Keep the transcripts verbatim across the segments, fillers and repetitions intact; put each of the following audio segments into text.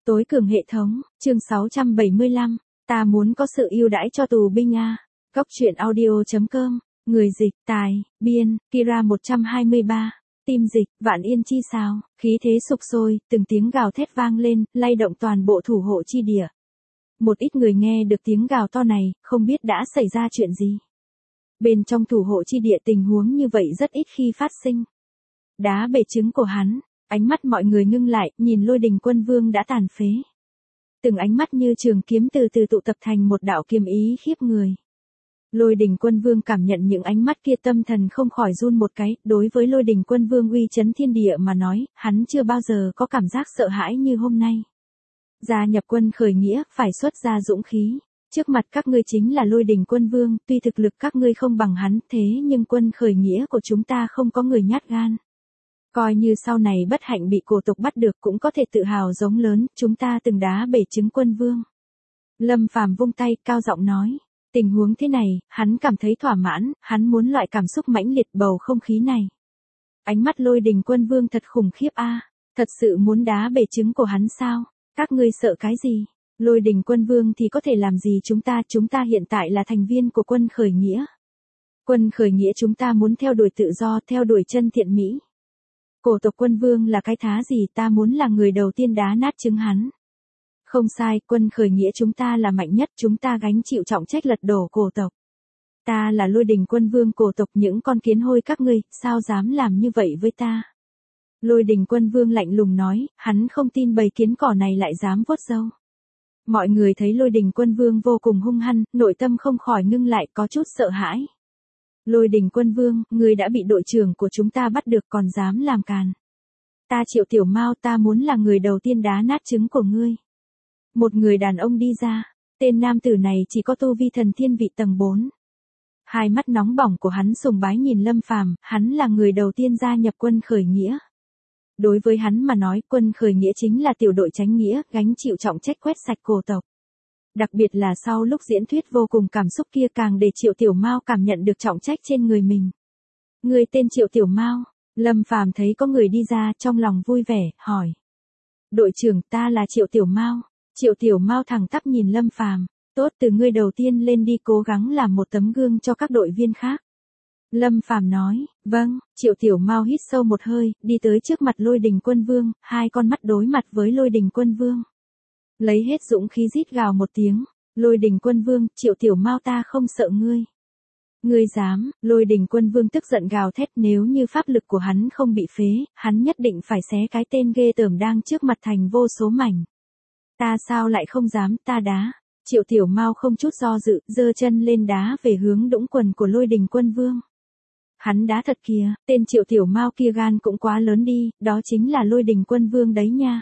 Tối cường hệ thống, chương sáu trăm bảy mươi lăm, ta muốn có sự ưu đãi cho tù binh a. Góc truyện audio chấm com, người dịch, tài, biên, Kira một trăm hai mươi ba, tim dịch, vạn yên chi sao, khí thế sục sôi, từng tiếng gào thét vang lên, lay động toàn bộ thủ hộ chi địa. Một ít người nghe được tiếng gào to này, không biết đã xảy ra chuyện gì. Bên trong thủ hộ chi địa tình huống như vậy rất ít khi phát sinh. Đá bể trứng của hắn, ánh mắt mọi người ngưng lại, nhìn Lôi Đình Quân Vương đã tàn phế. Từng ánh mắt như trường kiếm từ từ tụ tập thành một đạo kiếm ý khiếp người. Lôi Đình Quân Vương cảm nhận những ánh mắt kia, tâm thần không khỏi run một cái. Đối với Lôi Đình Quân Vương uy chấn thiên địa mà nói, hắn chưa bao giờ có cảm giác sợ hãi như hôm nay. Gia nhập quân khởi nghĩa, phải xuất ra dũng khí. Trước mặt các ngươi chính là Lôi Đình Quân Vương, tuy thực lực các ngươi không bằng hắn, thế nhưng quân khởi nghĩa của chúng ta không có người nhát gan. Coi như sau này bất hạnh bị cổ tộc bắt được cũng có thể tự hào giống lớn, chúng ta từng đá bể trứng quân vương. Lâm Phàm vung tay, cao giọng nói. Tình huống thế này, hắn cảm thấy thỏa mãn, hắn muốn loại cảm xúc mãnh liệt bầu không khí này. Ánh mắt Lôi Đình Quân Vương thật khủng khiếp a, thật sự muốn đá bể trứng của hắn sao? Các ngươi sợ cái gì? Lôi Đình Quân Vương thì có thể làm gì chúng ta, chúng ta hiện tại là thành viên của quân khởi nghĩa. Quân khởi nghĩa chúng ta muốn theo đuổi tự do, theo đuổi chân thiện mỹ. Cổ tộc quân vương là cái thá gì, ta muốn là người đầu tiên đá nát trứng hắn. Không sai, quân khởi nghĩa chúng ta là mạnh nhất, chúng ta gánh chịu trọng trách lật đổ cổ tộc. Ta là Lôi Đình Quân Vương cổ tộc, những con kiến hôi các ngươi, sao dám làm như vậy với ta? Lôi Đình Quân Vương lạnh lùng nói, hắn không tin bầy kiến cỏ này lại dám vuốt râu. Mọi người thấy Lôi Đình Quân Vương vô cùng hung hăng, nội tâm không khỏi ngưng lại, có chút sợ hãi. Lôi Đình Quân Vương, ngươi đã bị đội trưởng của chúng ta bắt được còn dám làm càn. Ta Triệu Tiểu Mao, ta muốn là người đầu tiên đá nát trứng của ngươi. Một người đàn ông đi ra, tên nam tử này chỉ có tu vi thần thiên vị tầng bốn. Hai mắt nóng bỏng của hắn sùng bái nhìn Lâm Phàm, hắn là người đầu tiên gia nhập quân khởi nghĩa. Đối với hắn mà nói, quân khởi nghĩa chính là tiểu đội chánh nghĩa, gánh chịu trọng trách quét sạch cổ tộc. Đặc biệt là sau lúc diễn thuyết vô cùng cảm xúc kia càng để Triệu Tiểu Mao cảm nhận được trọng trách trên người mình. Người tên Triệu Tiểu Mao, Lâm Phàm thấy có người đi ra trong lòng vui vẻ, hỏi. Đội trưởng, ta là Triệu Tiểu Mao. Triệu Tiểu Mao thẳng tắp nhìn Lâm Phàm, tốt, từ ngươi đầu tiên lên đi, cố gắng làm một tấm gương cho các đội viên khác. Lâm Phàm nói, vâng. Triệu Tiểu Mao hít sâu một hơi, đi tới trước mặt Lôi Đình Quân Vương, hai con mắt đối mặt với Lôi Đình Quân Vương. Lấy hết dũng khí rít gào một tiếng, Lôi Đình Quân Vương, Triệu Tiểu Mao ta không sợ ngươi. Ngươi dám? Lôi Đình Quân Vương tức giận gào thét, nếu như pháp lực của hắn không bị phế, hắn nhất định phải xé cái tên ghê tởm đang trước mặt thành vô số mảnh. Ta sao lại không dám, ta đá. Triệu Tiểu Mao không chút do dự, giơ chân lên đá về hướng đũng quần của Lôi Đình Quân Vương. Hắn đá thật kìa, tên Triệu Tiểu Mao kia gan cũng quá lớn đi, đó chính là Lôi Đình Quân Vương đấy nha.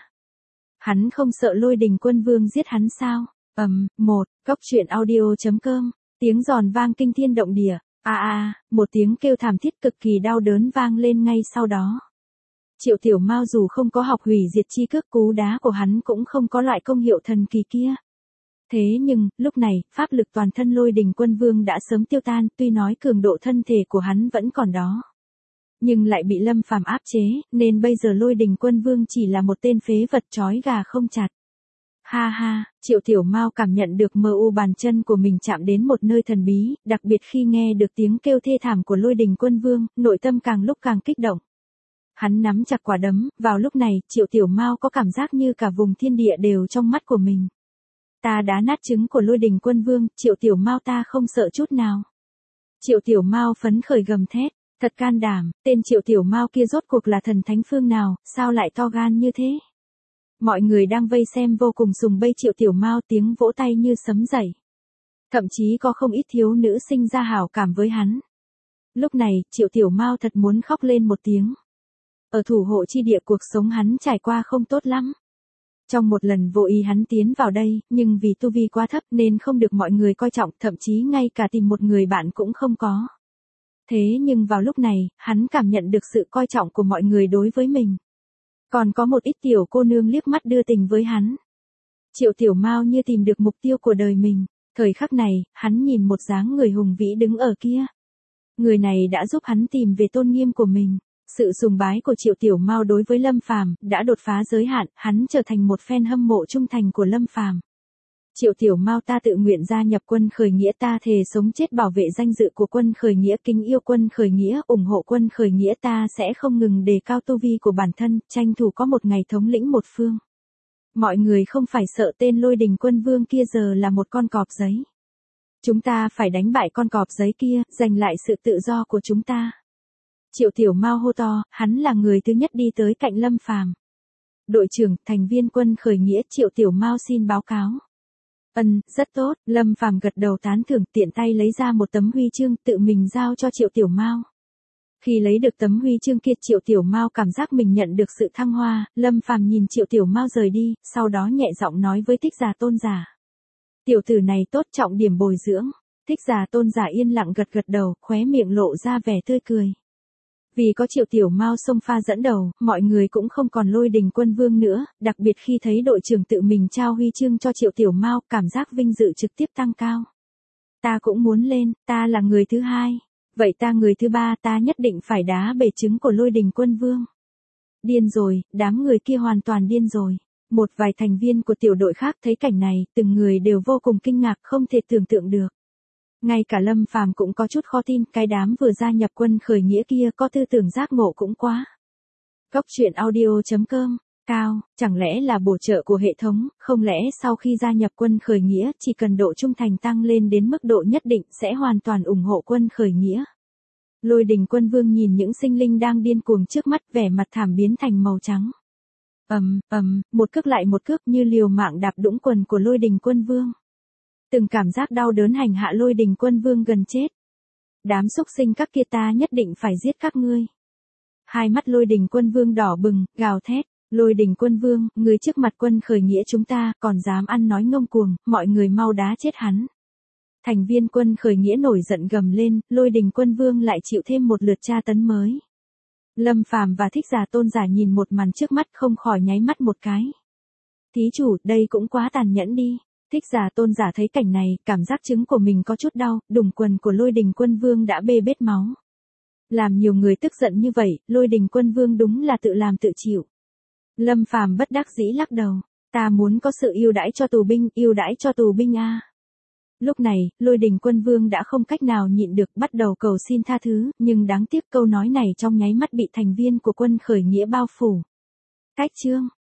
Hắn không sợ Lôi Đình Quân Vương giết hắn sao? Ầm, um, một, góc truyện audio chấm com, tiếng giòn vang kinh thiên động địa, a à, a, à, một tiếng kêu thảm thiết cực kỳ đau đớn vang lên ngay sau đó. Triệu Tiểu Mao dù không có học hủy diệt chi cước, cú đá của hắn cũng không có loại công hiệu thần kỳ kia. Thế nhưng, lúc này, pháp lực toàn thân Lôi Đình Quân Vương đã sớm tiêu tan, tuy nói cường độ thân thể của hắn vẫn còn đó. Nhưng lại bị Lâm Phàm áp chế, nên bây giờ Lôi Đình Quân Vương chỉ là một tên phế vật trói gà không chặt. Ha ha, Triệu Tiểu Mao cảm nhận được mờ u bàn chân của mình chạm đến một nơi thần bí, đặc biệt khi nghe được tiếng kêu thê thảm của Lôi Đình Quân Vương, nội tâm càng lúc càng kích động. Hắn nắm chặt quả đấm, vào lúc này, Triệu Tiểu Mao có cảm giác như cả vùng thiên địa đều trong mắt của mình. Ta đá nát trứng của Lôi Đình Quân Vương, Triệu Tiểu Mao ta không sợ chút nào. Triệu Tiểu Mao phấn khởi gầm thét, thật can đảm, tên Triệu Tiểu Mao kia rốt cuộc là thần thánh phương nào, sao lại to gan như thế? Mọi người đang vây xem vô cùng sùng bây Triệu Tiểu Mao, tiếng vỗ tay như sấm dậy. Thậm chí có không ít thiếu nữ sinh ra hảo cảm với hắn. Lúc này, Triệu Tiểu Mao thật muốn khóc lên một tiếng. Ở thủ hộ chi địa cuộc sống hắn trải qua không tốt lắm. Trong một lần vô ý hắn tiến vào đây, nhưng vì tu vi quá thấp nên không được mọi người coi trọng, thậm chí ngay cả tìm một người bạn cũng không có. Thế nhưng vào lúc này, hắn cảm nhận được sự coi trọng của mọi người đối với mình. Còn có một ít tiểu cô nương liếc mắt đưa tình với hắn. Triệu Tiểu Mao như tìm được mục tiêu của đời mình. Thời khắc này, hắn nhìn một dáng người hùng vĩ đứng ở kia. Người này đã giúp hắn tìm về tôn nghiêm của mình. Sự sùng bái của Triệu Tiểu Mao đối với Lâm Phàm đã đột phá giới hạn, hắn trở thành một fan hâm mộ trung thành của Lâm Phàm. Triệu Tiểu Mao, ta tự nguyện gia nhập quân khởi nghĩa, ta thề sống chết bảo vệ danh dự của quân khởi nghĩa, kính yêu quân khởi nghĩa, ủng hộ quân khởi nghĩa, ta sẽ không ngừng đề cao tu vi của bản thân, tranh thủ có một ngày thống lĩnh một phương. Mọi người không phải sợ tên Lôi Đình Quân Vương kia giờ là một con cọp giấy. Chúng ta phải đánh bại con cọp giấy kia, giành lại sự tự do của chúng ta. Triệu Tiểu Mao hô to, hắn là người thứ nhất đi tới cạnh Lâm Phàm. Đội trưởng, thành viên quân khởi nghĩa, Triệu Tiểu Mao xin báo cáo. Ừm, rất tốt, Lâm Phàm gật đầu tán thưởng, tiện tay lấy ra một tấm huy chương, tự mình giao cho Triệu Tiểu Mao. Khi lấy được tấm huy chương kia, Triệu Tiểu Mao cảm giác mình nhận được sự thăng hoa. Lâm Phàm nhìn Triệu Tiểu Mao rời đi, sau đó nhẹ giọng nói với Thích Giả Tôn Giả. Tiểu tử này tốt, trọng điểm bồi dưỡng. Thích Giả Tôn Giả yên lặng gật gật đầu, khóe miệng lộ ra vẻ tươi cười. Vì có Triệu Tiểu Mao xông pha dẫn đầu, mọi người cũng không còn Lôi Đình Quân Vương nữa, đặc biệt khi thấy đội trưởng tự mình trao huy chương cho Triệu Tiểu Mao, cảm giác vinh dự trực tiếp tăng cao. Ta cũng muốn lên, ta là người thứ hai. Vậy ta người thứ ba, ta nhất định phải đá bể trứng của Lôi Đình Quân Vương. Điên rồi, đám người kia hoàn toàn điên rồi. Một vài thành viên của tiểu đội khác thấy cảnh này, từng người đều vô cùng kinh ngạc, không thể tưởng tượng được. Ngay cả Lâm Phàm cũng có chút khó tin, cái đám vừa gia nhập quân khởi nghĩa kia có tư tưởng giác ngộ cũng quá. Cốc truyện audio chấm com, cao, chẳng lẽ là bổ trợ của hệ thống, không lẽ sau khi gia nhập quân khởi nghĩa, chỉ cần độ trung thành tăng lên đến mức độ nhất định sẽ hoàn toàn ủng hộ quân khởi nghĩa. Lôi Đình Quân Vương nhìn những sinh linh đang điên cuồng trước mắt, vẻ mặt thảm biến thành màu trắng. Ầm, ầm, một cước lại một cước như liều mạng đạp đũng quần của Lôi Đình Quân Vương. Từng cảm giác đau đớn hành hạ Lôi Đình Quân Vương gần chết. Đám xúc sinh các kia, ta nhất định phải giết các ngươi. Hai mắt Lôi Đình Quân Vương đỏ bừng, gào thét. Lôi Đình Quân Vương, người trước mặt quân khởi nghĩa chúng ta, còn dám ăn nói ngông cuồng, mọi người mau đá chết hắn. Thành viên quân khởi nghĩa nổi giận gầm lên, Lôi Đình Quân Vương lại chịu thêm một lượt tra tấn mới. Lâm Phàm và Thích Giả Tôn Giả nhìn một màn trước mắt không khỏi nháy mắt một cái. Thí chủ, đây cũng quá tàn nhẫn đi. Thích Giả Tôn Giả thấy cảnh này, cảm giác trứng của mình có chút đau, đùng quần của Lôi Đình Quân Vương đã bê bết máu. Làm nhiều người tức giận như vậy, Lôi Đình Quân Vương đúng là tự làm tự chịu. Lâm Phàm bất đắc dĩ lắc đầu, ta muốn có sự ưu đãi cho tù binh, ưu đãi cho tù binh a. Lúc này, Lôi Đình Quân Vương đã không cách nào nhịn được, bắt đầu cầu xin tha thứ, nhưng đáng tiếc câu nói này trong nháy mắt bị thành viên của quân khởi nghĩa bao phủ. Cách chương